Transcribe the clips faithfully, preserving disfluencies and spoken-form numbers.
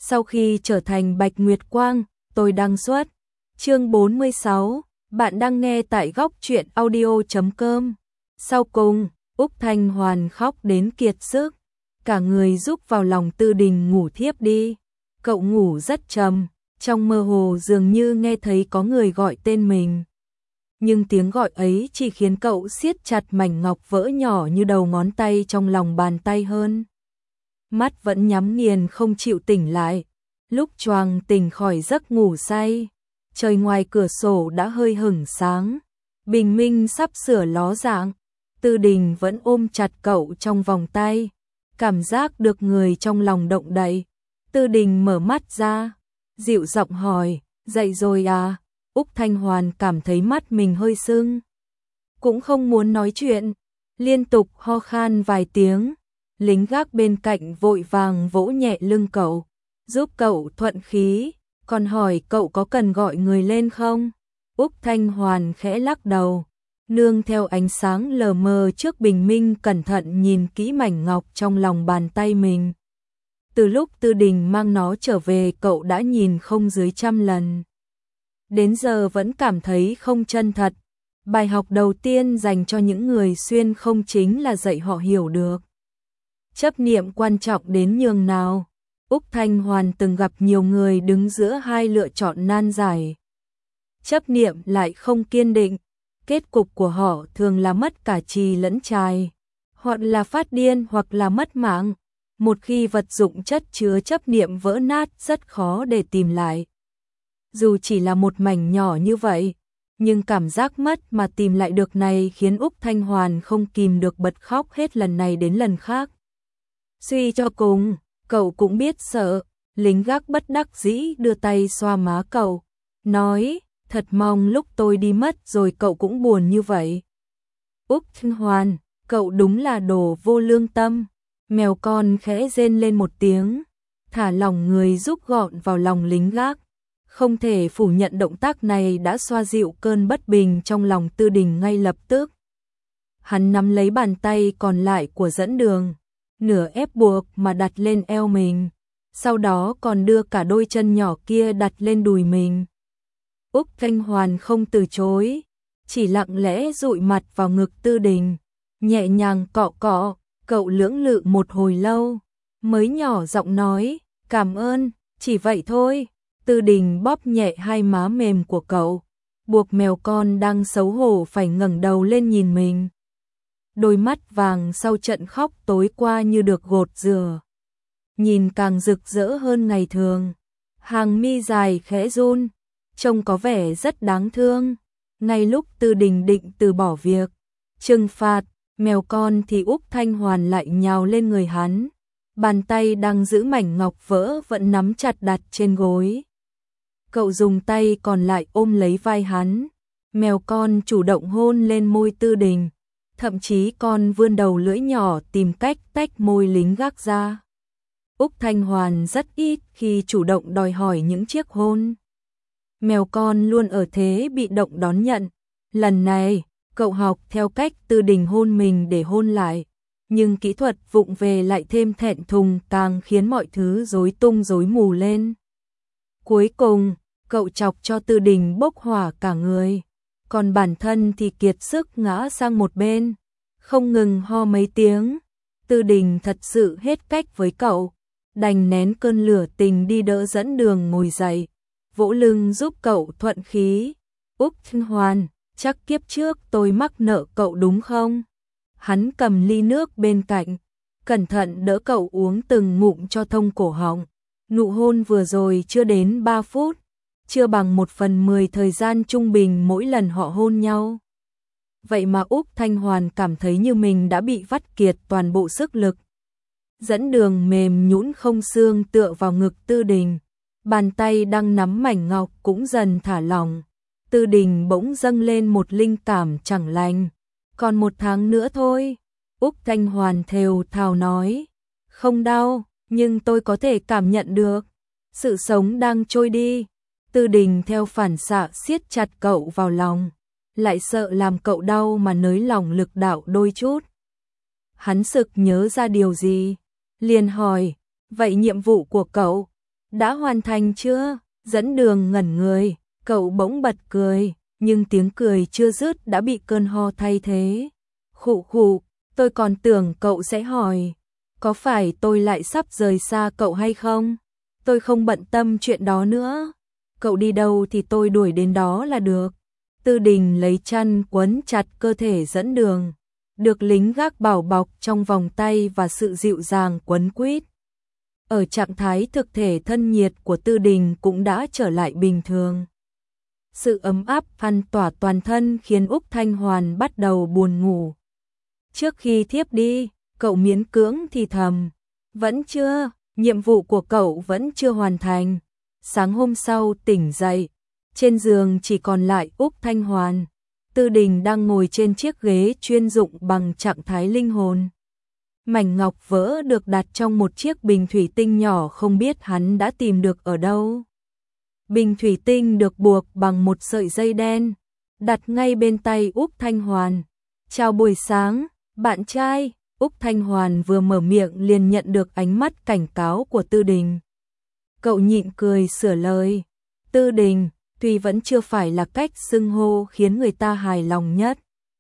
Sau khi trở thành Bạch Nguyệt Quang, tôi đăng xuất. Chương bốn mươi sáu, bạn đang nghe tại góc truyện audio chấm com. Sau cùng, Úc Thanh Hoàn khóc đến kiệt sức, cả người rúc vào lòng Tư Đình ngủ thiếp đi. Cậu ngủ rất trầm, trong mơ hồ dường như nghe thấy có người gọi tên mình. Nhưng tiếng gọi ấy chỉ khiến cậu siết chặt mảnh ngọc vỡ nhỏ như đầu ngón tay trong lòng bàn tay hơn. Mắt vẫn nhắm nghiền không chịu tỉnh lại. Lúc choàng tỉnh khỏi giấc ngủ say, trời ngoài cửa sổ đã hơi hửng sáng, bình minh sắp sửa ló dạng. Tư Đình vẫn ôm chặt cậu trong vòng tay, cảm giác được người trong lòng động đậy. Tư Đình mở mắt ra, dịu giọng hỏi, dậy rồi à? Úc Thanh Hoàn cảm thấy mắt mình hơi sưng, cũng không muốn nói chuyện, liên tục ho khan vài tiếng. Lính gác bên cạnh vội vàng vỗ nhẹ lưng cậu, giúp cậu thuận khí, còn hỏi cậu có cần gọi người lên không? Úc Thanh Hoàn khẽ lắc đầu, nương theo ánh sáng lờ mờ trước bình minh cẩn thận nhìn kỹ mảnh ngọc trong lòng bàn tay mình. Từ lúc Tư Đình mang nó trở về cậu đã nhìn không dưới trăm lần. Đến giờ vẫn cảm thấy không chân thật. Bài học đầu tiên dành cho những người xuyên không chính là dạy họ hiểu được chấp niệm quan trọng đến nhường nào. Úc Thanh Hoàn từng gặp nhiều người đứng giữa hai lựa chọn nan giải. Chấp niệm lại không kiên định, kết cục của họ thường là mất cả trì lẫn trài, hoặc là phát điên hoặc là mất mạng. Một khi vật dụng chất chứa chấp niệm vỡ nát rất khó để tìm lại. Dù chỉ là một mảnh nhỏ như vậy, nhưng cảm giác mất mà tìm lại được này khiến Úc Thanh Hoàn không kìm được bật khóc hết lần này đến lần khác. Suy cho cùng, cậu cũng biết sợ, lính gác bất đắc dĩ đưa tay xoa má cậu, nói, thật mong lúc tôi đi mất rồi cậu cũng buồn như vậy. Úc Thanh Hoàn, cậu đúng là đồ vô lương tâm. Mèo con khẽ rên lên một tiếng, thả lỏng người rúc gọn vào lòng lính gác. Không thể phủ nhận động tác này đã xoa dịu cơn bất bình trong lòng Tư Đình ngay lập tức. Hắn nắm lấy bàn tay còn lại của dẫn đường, nửa ép buộc mà đặt lên eo mình, sau đó còn đưa cả đôi chân nhỏ kia đặt lên đùi mình. Úc Thanh Hoàn không từ chối, chỉ lặng lẽ dụi mặt vào ngực Tư Đình, nhẹ nhàng cọ cọ. Cậu lưỡng lự một hồi lâu, mới nhỏ giọng nói, cảm ơn, chỉ vậy thôi. Tư Đình bóp nhẹ hai má mềm của cậu, buộc mèo con đang xấu hổ phải ngẩng đầu lên nhìn mình. Đôi mắt vàng sau trận khóc tối qua như được gột rửa, nhìn càng rực rỡ hơn ngày thường. Hàng mi dài khẽ run, trông có vẻ rất đáng thương. Ngay lúc Tư Đình định từ bỏ việc trừng phạt mèo con thì Úc Thanh Hoàn lại nhào lên người hắn, bàn tay đang giữ mảnh ngọc vỡ vẫn nắm chặt đặt trên gối. Cậu dùng tay còn lại ôm lấy vai hắn, mèo con chủ động hôn lên môi Tư Đình, thậm chí còn vươn đầu lưỡi nhỏ tìm cách tách môi lính gác ra. Úc Thanh Hoàn rất ít khi chủ động đòi hỏi những chiếc hôn. Mèo con luôn ở thế bị động đón nhận. Lần này, cậu học theo cách Tư Đình hôn mình để hôn lại, nhưng kỹ thuật vụng về lại thêm thẹn thùng càng khiến mọi thứ rối tung rối mù lên. Cuối cùng, cậu chọc cho Tư Đình bốc hỏa cả người, còn bản thân thì kiệt sức ngã sang một bên, không ngừng ho mấy tiếng. Tư Đình thật sự hết cách với cậu, đành nén cơn lửa tình đi đỡ dẫn đường ngồi dậy, vỗ lưng giúp cậu thuận khí. Úc Thanh Hoàn, chắc kiếp trước tôi mắc nợ cậu đúng không? Hắn cầm ly nước bên cạnh, cẩn thận đỡ cậu uống từng ngụm cho thông cổ họng. Nụ hôn vừa rồi chưa đến ba phút, chưa bằng một phần mười thời gian trung bình mỗi lần họ hôn nhau. Vậy mà Úc Thanh Hoàn cảm thấy như mình đã bị vắt kiệt toàn bộ sức lực. Dẫn đường mềm nhũn không xương tựa vào ngực Tư Đình, bàn tay đang nắm mảnh ngọc cũng dần thả lỏng. Tư Đình bỗng dâng lên một linh cảm chẳng lành. Còn một tháng nữa thôi. Úc Thanh Hoàn thều thào nói. Không đau, nhưng tôi có thể cảm nhận được. Sự sống đang trôi đi. Tư Đình theo phản xạ siết chặt cậu vào lòng. Lại sợ làm cậu đau mà nới lỏng lực đạo đôi chút. Hắn sực nhớ ra điều gì. Liền hỏi, vậy nhiệm vụ của cậu? Đã hoàn thành chưa? Dẫn đường ngẩn người, cậu bỗng bật cười, nhưng tiếng cười chưa dứt đã bị cơn ho thay thế. Khụ khụ, tôi còn tưởng cậu sẽ hỏi, có phải tôi lại sắp rời xa cậu hay không? Tôi không bận tâm chuyện đó nữa. Cậu đi đâu thì tôi đuổi đến đó là được. Tư Đình lấy chăn quấn chặt cơ thể dẫn đường, được lính gác bảo bọc trong vòng tay và sự dịu dàng quấn quýt. Ở trạng thái thực thể thân nhiệt của Tư Đình cũng đã trở lại bình thường. Sự ấm áp lan tỏa toàn thân khiến Úc Thanh Hoàn bắt đầu buồn ngủ. Trước khi thiếp đi, cậu miễn cưỡng thì thầm, vẫn chưa, nhiệm vụ của cậu vẫn chưa hoàn thành. Sáng hôm sau tỉnh dậy, trên giường chỉ còn lại Úc Thanh Hoàn. Tư Đình đang ngồi trên chiếc ghế chuyên dụng bằng trạng thái linh hồn. Mảnh ngọc vỡ được đặt trong một chiếc bình thủy tinh nhỏ không biết hắn đã tìm được ở đâu. Bình thủy tinh được buộc bằng một sợi dây đen, đặt ngay bên tay Úc Thanh Hoàn. Chào buổi sáng, bạn trai. Úc Thanh Hoàn vừa mở miệng liền nhận được ánh mắt cảnh cáo của Tư Đình. Cậu nhịn cười sửa lời. Tư Đình, tuy vẫn chưa phải là cách xưng hô khiến người ta hài lòng nhất,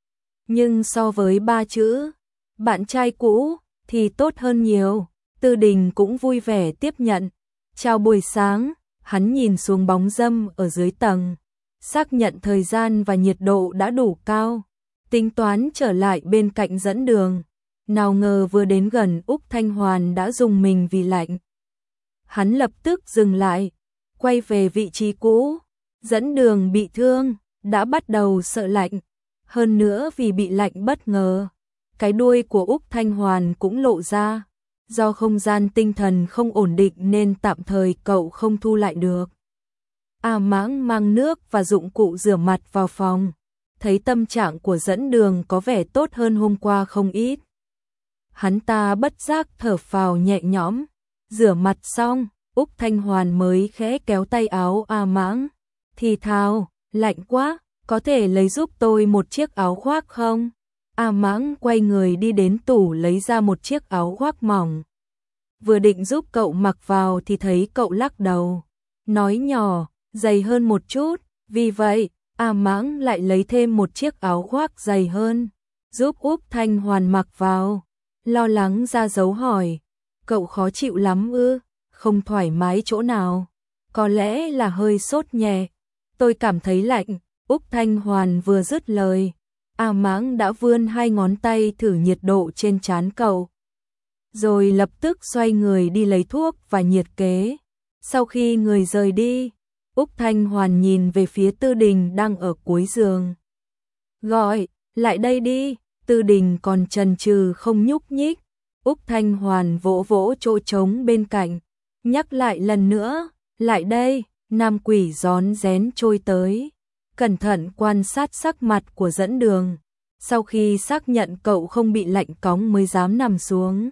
nhưng so với ba chữ bạn trai cũ thì tốt hơn nhiều. Tư Đình cũng vui vẻ tiếp nhận. Chào buổi sáng. Hắn nhìn xuống bóng râm ở dưới tầng, xác nhận thời gian và nhiệt độ đã đủ cao, tính toán trở lại bên cạnh dẫn đường. Nào ngờ vừa đến gần Úc Thanh Hoàn đã rùng mình vì lạnh. Hắn lập tức dừng lại, quay về vị trí cũ. Dẫn đường bị thương, đã bắt đầu sợ lạnh. Hơn nữa vì bị lạnh bất ngờ, cái đuôi của Úc Thanh Hoàn cũng lộ ra. Do không gian tinh thần không ổn định nên tạm thời cậu không thu lại được. A Mãng mang nước và dụng cụ rửa mặt vào phòng, thấy tâm trạng của dẫn đường có vẻ tốt hơn hôm qua không ít. Hắn ta bất giác thở phào nhẹ nhõm. Rửa mặt xong, Úc Thanh Hoàn mới khẽ kéo tay áo A Mãng, thì thào, lạnh quá, có thể lấy giúp tôi một chiếc áo khoác không? A Mãng quay người đi đến tủ lấy ra một chiếc áo khoác mỏng. Vừa định giúp cậu mặc vào thì thấy cậu lắc đầu, nói nhỏ, dày hơn một chút. Vì vậy, A Mãng lại lấy thêm một chiếc áo khoác dày hơn, giúp Úc Thanh Hoàn mặc vào. Lo lắng ra dấu hỏi, cậu khó chịu lắm ư? Không thoải mái chỗ nào? Có lẽ là hơi sốt nhẹ. Tôi cảm thấy lạnh. Úc Thanh Hoàn vừa dứt lời, A Mãng đã vươn hai ngón tay thử nhiệt độ trên trán cậu, rồi lập tức xoay người đi lấy thuốc và nhiệt kế. Sau khi người rời đi, Úc Thanh Hoàn nhìn về phía Tư Đình đang ở cuối giường. Gọi, lại đây đi. Tư Đình còn chần chừ không nhúc nhích. Úc Thanh Hoàn vỗ vỗ chỗ trống bên cạnh, nhắc lại lần nữa, lại đây. Nam quỷ rón rén trôi tới, cẩn thận quan sát sắc mặt của dẫn đường. Sau khi xác nhận cậu không bị lạnh cóng mới dám nằm xuống.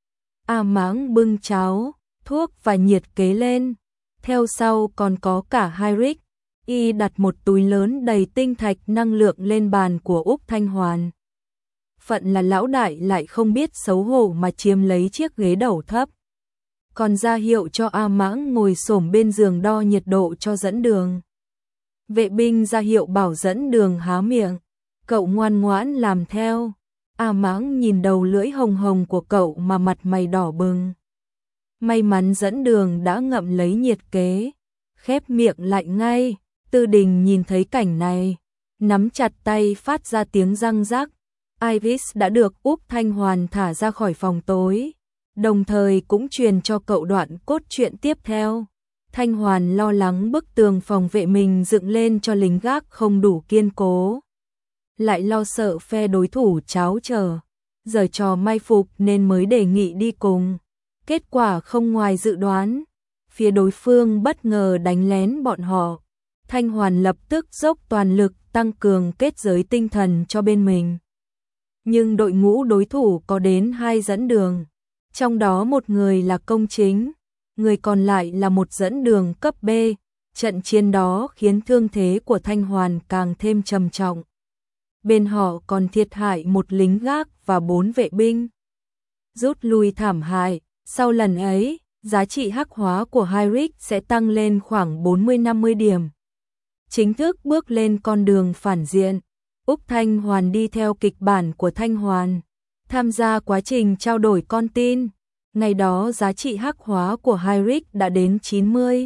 A Mãng bưng cháo, thuốc và nhiệt kế lên. Theo sau còn có cả hai rích. Y đặt một túi lớn đầy tinh thạch năng lượng lên bàn của Úc Thanh Hoàn. Phận là lão đại lại không biết xấu hổ mà chiếm lấy chiếc ghế đầu thấp. Còn ra hiệu cho A Mãng ngồi xổm bên giường đo nhiệt độ cho dẫn đường. Vệ binh ra hiệu bảo dẫn đường há miệng. Cậu ngoan ngoãn làm theo. A Mãng nhìn đầu lưỡi hồng hồng của cậu mà mặt mày đỏ bừng. May mắn dẫn đường đã ngậm lấy nhiệt kế, khép miệng lại ngay. Tư Đình nhìn thấy cảnh này, nắm chặt tay phát ra tiếng răng rắc. Iris đã được Úc Thanh Hoàn thả ra khỏi phòng tối, đồng thời cũng truyền cho cậu đoạn cốt truyện tiếp theo. Thanh Hoàn lo lắng bức tường phòng vệ mình dựng lên cho lính gác không đủ kiên cố, lại lo sợ phe đối thủ tráo trở, giở trò mai phục nên mới đề nghị đi cùng. Kết quả không ngoài dự đoán, phía đối phương bất ngờ đánh lén bọn họ. Thanh Hoàn lập tức dốc toàn lực tăng cường kết giới tinh thần cho bên mình. Nhưng đội ngũ đối thủ có đến hai dẫn đường, trong đó một người là công chính, người còn lại là một dẫn đường cấp B. Trận chiến đó khiến thương thế của Thanh Hoàn càng thêm trầm trọng. Bên họ còn thiệt hại một lính gác và bốn vệ binh. Rút lui thảm hại, sau lần ấy, giá trị hắc hóa của Hyrix sẽ tăng lên khoảng bốn mươi năm mươi điểm. Chính thức bước lên con đường phản diện. Úc Thanh Hoàn đi theo kịch bản của Thanh Hoàn, tham gia quá trình trao đổi con tin. Ngày đó giá trị hắc hóa của Hyrix đã đến chín mươi.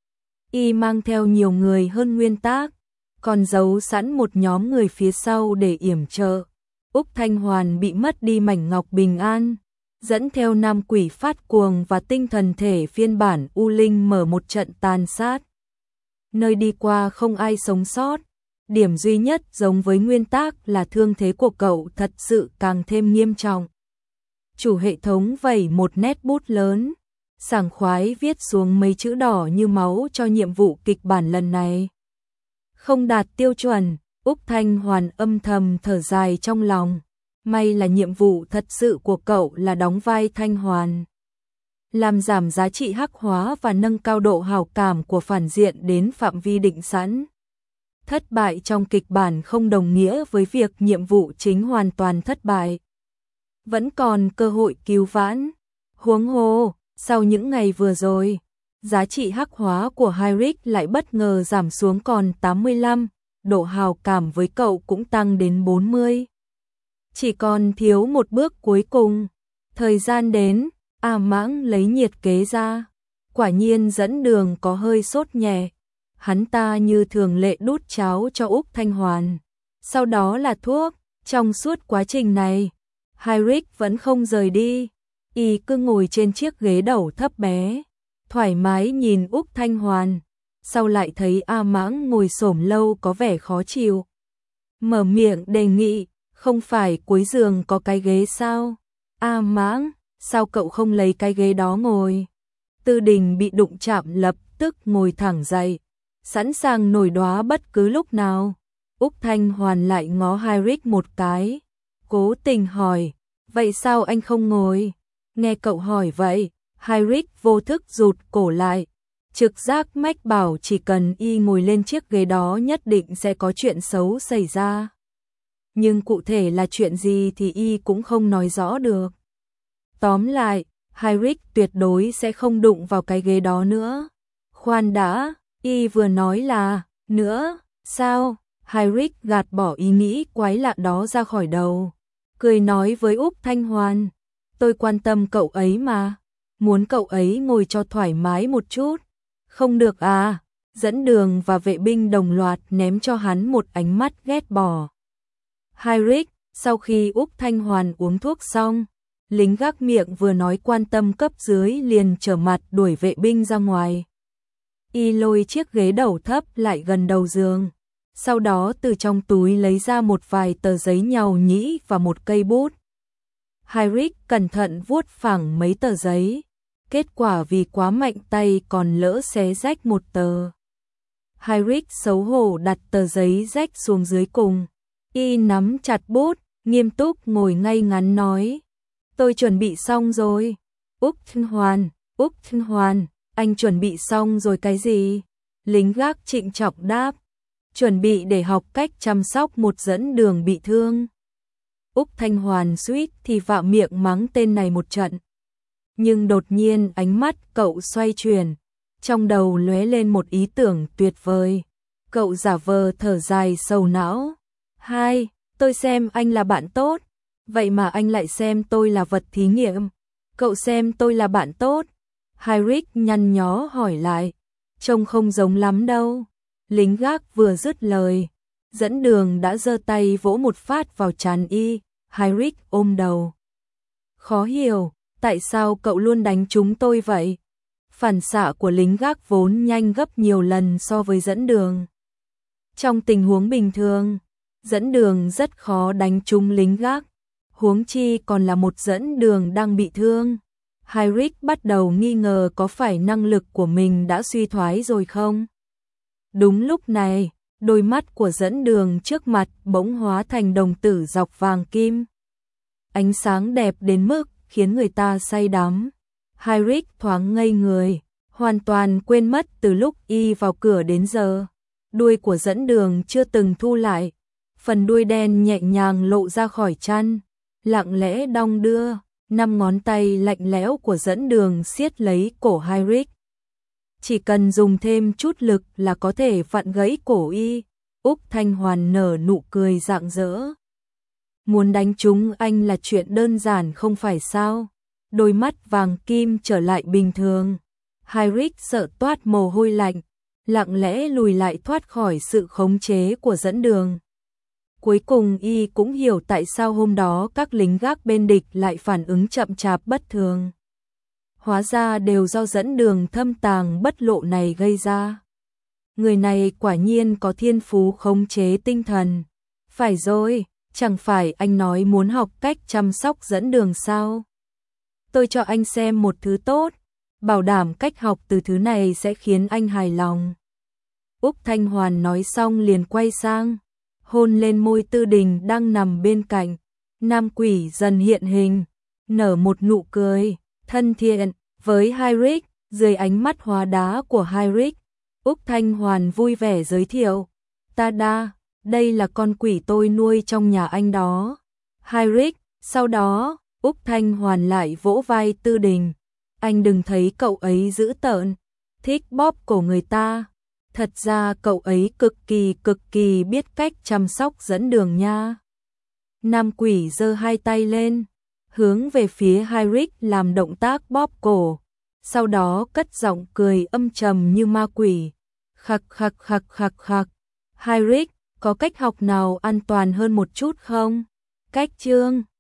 Y mang theo nhiều người hơn nguyên tác, còn giấu sẵn một nhóm người phía sau để yểm trợ. Úc Thanh Hoàn bị mất đi mảnh ngọc bình an, dẫn theo nam quỷ phát cuồng và tinh thần thể phiên bản U Linh mở một trận tàn sát. Nơi đi qua không ai sống sót, điểm duy nhất giống với nguyên tác là thương thế của cậu thật sự càng thêm nghiêm trọng. Chủ hệ thống vẩy một nét bút lớn, sảng khoái viết xuống mấy chữ đỏ như máu cho nhiệm vụ kịch bản lần này. Không đạt tiêu chuẩn, Úc Thanh Hoàn âm thầm thở dài trong lòng. May là nhiệm vụ thật sự của cậu là đóng vai Thanh Hoàn, làm giảm giá trị hắc hóa và nâng cao độ hảo cảm của phản diện đến phạm vi định sẵn. Thất bại trong kịch bản không đồng nghĩa với việc nhiệm vụ chính hoàn toàn thất bại. Vẫn còn cơ hội cứu vãn. Huống hồ, sau những ngày vừa rồi, giá trị hắc hóa của Hyrix lại bất ngờ giảm xuống còn tám mươi lăm, độ hào cảm với cậu cũng tăng đến bốn mươi. Chỉ còn thiếu một bước cuối cùng. Thời gian đến, A Mãng lấy nhiệt kế ra. Quả nhiên dẫn đường có hơi sốt nhẹ. Hắn ta như thường lệ đút cháo cho Úc Thanh Hoàn. Sau đó là thuốc. Trong suốt quá trình này, Hyrix vẫn không rời đi. Y cứ ngồi trên chiếc ghế đầu thấp bé, thoải mái nhìn Úc Thanh Hoàn. Sau lại thấy A Mãng ngồi xổm lâu có vẻ khó chịu. Mở miệng đề nghị, không phải cuối giường có cái ghế sao? A Mãng, sao cậu không lấy cái ghế đó ngồi? Tư Đình bị đụng chạm lập tức ngồi thẳng dậy, sẵn sàng nổi đoá bất cứ lúc nào. Úc Thanh Hoàn lại ngó Hyrix một cái, cố tình hỏi, vậy sao anh không ngồi? Nghe cậu hỏi vậy, Hyrix vô thức rụt cổ lại. Trực giác mách bảo chỉ cần y ngồi lên chiếc ghế đó nhất định sẽ có chuyện xấu xảy ra. Nhưng cụ thể là chuyện gì thì y cũng không nói rõ được. Tóm lại, Hyrix tuyệt đối sẽ không đụng vào cái ghế đó nữa. Khoan đã, y vừa nói là, nữa, sao? Hyrix gạt bỏ ý nghĩ quái lạ đó ra khỏi đầu. Cười nói với Úc Thanh Hoàn, tôi quan tâm cậu ấy mà, muốn cậu ấy ngồi cho thoải mái một chút. Không được à? Dẫn đường và vệ binh đồng loạt ném cho hắn một ánh mắt ghét bỏ. Hyrix, sau khi Úc Thanh Hoàn uống thuốc xong, lính gác miệng vừa nói quan tâm cấp dưới liền trở mặt đuổi vệ binh ra ngoài. Y lôi chiếc ghế đầu thấp lại gần đầu giường, sau đó từ trong túi lấy ra một vài tờ giấy nhàu nhĩ và một cây bút. Hyrix cẩn thận vuốt phẳng mấy tờ giấy. Kết quả vì quá mạnh tay còn lỡ xé rách một tờ. Hyrix xấu hổ đặt tờ giấy rách xuống dưới cùng. Y nắm chặt bút, nghiêm túc ngồi ngay ngắn nói. Tôi chuẩn bị xong rồi. Úc Thanh Hoàn, Úc Thanh Hoàn, anh chuẩn bị xong rồi cái gì? Lính gác trịnh trọng đáp. Chuẩn bị để học cách chăm sóc một dẫn đường bị thương. Úc Thanh Hoàn suýt thì vạ miệng mắng tên này một trận. Nhưng đột nhiên ánh mắt cậu xoay chuyển, trong đầu lóe lên một ý tưởng tuyệt vời. Cậu giả vờ thở dài sầu não. Hai, tôi xem anh là bạn tốt, vậy mà anh lại xem tôi là vật thí nghiệm. Cậu xem tôi là bạn tốt. Hyrix nhăn nhó hỏi lại. Trông không giống lắm đâu. Lính gác vừa dứt lời, dẫn đường đã giơ tay vỗ một phát vào trán y. Hyrix ôm đầu. Khó hiểu. Tại sao cậu luôn đánh chúng tôi vậy? Phản xạ của lính gác vốn nhanh gấp nhiều lần so với dẫn đường. Trong tình huống bình thường, dẫn đường rất khó đánh trúng lính gác, huống chi còn là một dẫn đường đang bị thương. Hyrix bắt đầu nghi ngờ có phải năng lực của mình đã suy thoái rồi không? Đúng lúc này, đôi mắt của dẫn đường trước mặt bỗng hóa thành đồng tử dọc vàng kim. Ánh sáng đẹp đến mức khiến người ta say đắm. Hyrix thoáng ngây người, hoàn toàn quên mất từ lúc y vào cửa đến giờ. Đuôi của dẫn đường chưa từng thu lại, phần đuôi đen nhẹ nhàng lộ ra khỏi chăn, lặng lẽ đong đưa. Năm ngón tay lạnh lẽo của dẫn đường siết lấy cổ Heinrich. Chỉ cần dùng thêm chút lực là có thể vặn gãy cổ y. Úc Thanh Hoàn nở nụ cười rạng rỡ. Muốn đánh trúng anh là chuyện đơn giản không phải sao? Đôi mắt vàng kim trở lại bình thường. Heinrich sợ toát mồ hôi lạnh, lặng lẽ lùi lại thoát khỏi sự khống chế của dẫn đường. Cuối cùng y cũng hiểu tại sao hôm đó các lính gác bên địch lại phản ứng chậm chạp bất thường. Hóa ra đều do dẫn đường thâm tàng bất lộ này gây ra. Người này quả nhiên có thiên phú khống chế tinh thần. Phải rồi, chẳng phải anh nói muốn học cách chăm sóc dẫn đường sao? Tôi cho anh xem một thứ tốt, bảo đảm cách học từ thứ này sẽ khiến anh hài lòng. Úc Thanh Hoàn nói xong liền quay sang, hôn lên môi Tư Đình đang nằm bên cạnh. Nam quỷ dần hiện hình, nở một nụ cười thân thiện với Heinrich. Dưới ánh mắt hóa đá của Heinrich, Úc Thanh Hoàn vui vẻ giới thiệu, ta đa, đây là con quỷ tôi nuôi trong nhà anh đó. Heinrich, sau đó, Úc Thanh Hoàn lại vỗ vai Tư Đình, anh đừng thấy cậu ấy dữ tợn, thích bóp cổ người ta. Thật ra cậu ấy cực kỳ cực kỳ biết cách chăm sóc dẫn đường nha. Nam quỷ giơ hai tay lên, hướng về phía Heinrich làm động tác bóp cổ, sau đó cất giọng cười âm trầm như ma quỷ. Khặc khặc khặc khặc khặc. Heinrich, có cách học nào an toàn hơn một chút không? Cách chương